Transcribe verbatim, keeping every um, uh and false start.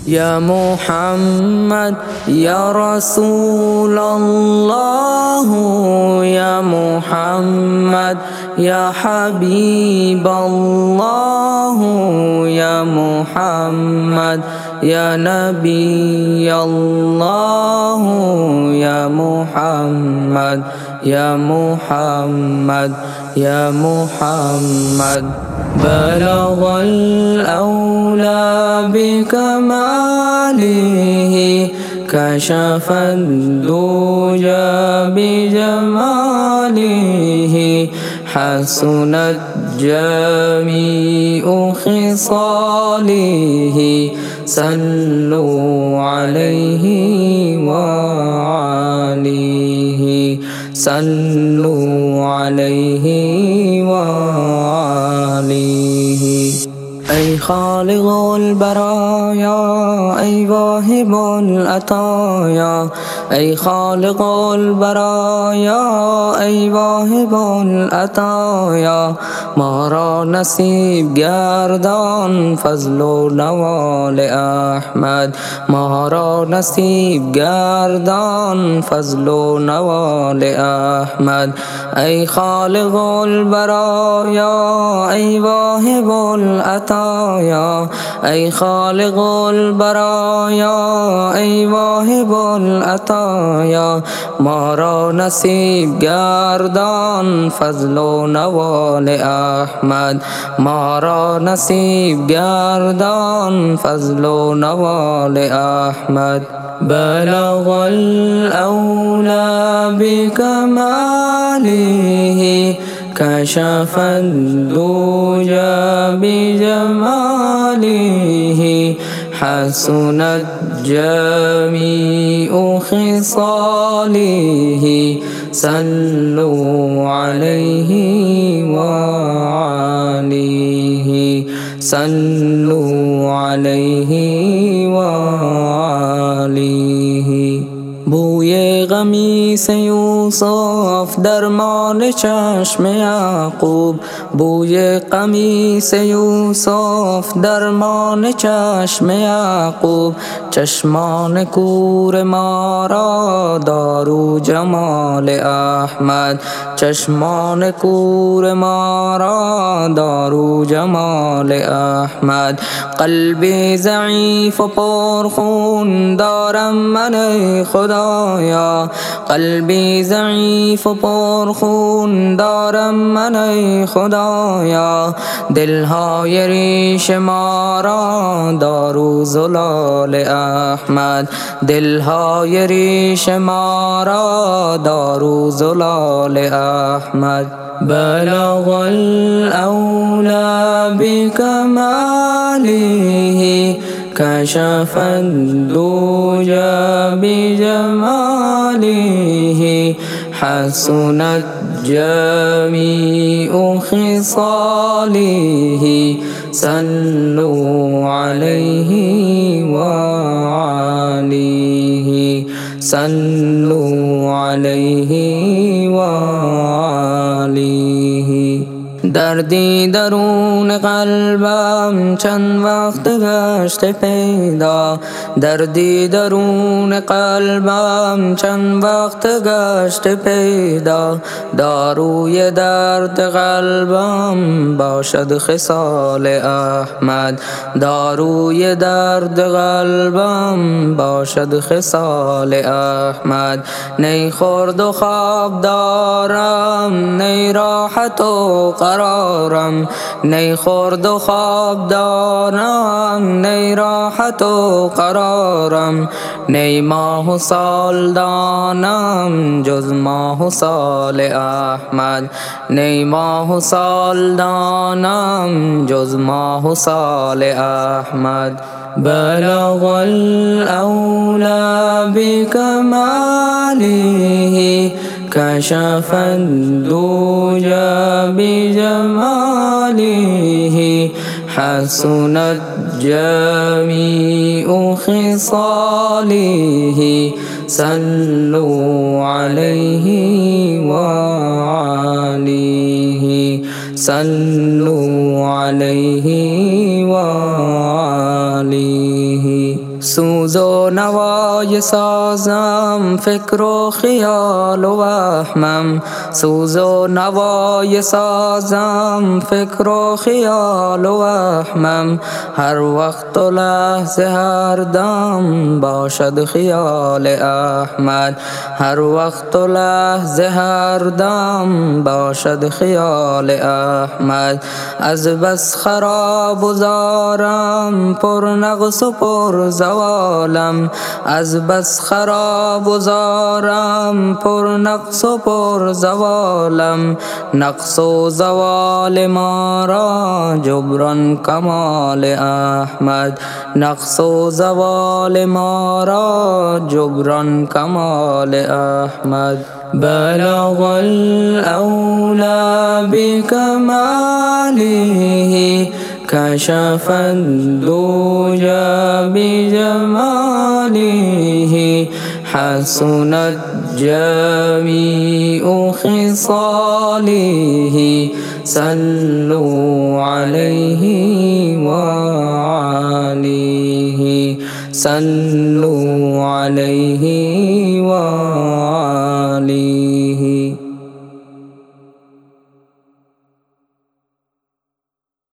يا محمد يا رسول الله، يا محمد يا حبيب الله، يا محمد يا نبي الله، يا محمد يا محمد يا محمد. بلغ الأولى بكماله، كشف الدجى بجماله، حسنت جميع خصاله، صلوا عليه وعليه، صلوا عليه وعليه. أي خالق البرايا، أي واهب العطايا، أي خالق البرايا، أي واهب العطایا، ما را نصیب گردان فضل و نوال احمد، ما را نصیب گردان فضل و نوال احمد. ای خالق البرایا، ای واهب العطایا، ای خالق البرایا، ای واهب العطایا، ما را نصیب گردان فضل و نوال احمد، ما را نصیب گردان فضل و نوال احمد. بلغ الأولى بكماله، كشف الدجى بجماله، حسنت جميع خصاله، صلوا عليه وعليه، صلوا عليه وعليه. بوی قمیص یوسف درمان چشم یعقوب، بوی قمیص یوسف درمان چشم یعقوب، چشمان کور ما را دارو جمال احمد، چشمان کور ما را دارو جمال احمد. قلبی ضعیف و پرخون دارم من ای خدایا، قلبی ضعیف و پرخون دارم من ای خدایا، دلهای ریش ما را دارو زلال احمد، دلهای ریش ما را دارو زلال احمد. بلغ الأولى بكماله، كشف الدجى بجماله، حسنت جميع خصاله، صلوا عليه وعليه، صلوا عليه وعليه. دردی درون قلبم چند وقت گشت پیدا، دردی درون قلبم چند وقت گشت پیدا، داروی درد قلبم باشد خصال احمد، داروی درد قلبم باشد خصال احمد. نی خورد و خواب دارم، نی راحت و قرارم، نی خورد و خواب دارم، نی راحت و قرارم، نی ماه و سال دانم جز ماه و سال احمد، نی ماه و سال دانم جز ماه و سال احمد. بلغ الأولى بكماله، كشف الدجى بجماله، حسنت جميع خصاله، صلوا عليه وعليه، صلوا عليه وعليه. سوز و نوای سازم فکر و خیال و وهمم، سوز و نوای سازم فکر و خیال و وهمم، هر وقت و لحظه هر دم باشد خیال احمد، هر وقت و لحظه هر دم باشد خیال احمد. از بس خراب و زارم پر نقص و پر زوالم، از بس خراب و زارم پر نقص و پر زوالم، نقص و زوال ما را جبران کمال احمد، نقص و زوال ما را جبران کمال احمد. بلغ الأولى بكماله كشف الدجى بجماله حسنت جميع خصاله صلوا عليه وعليه صلوا عليه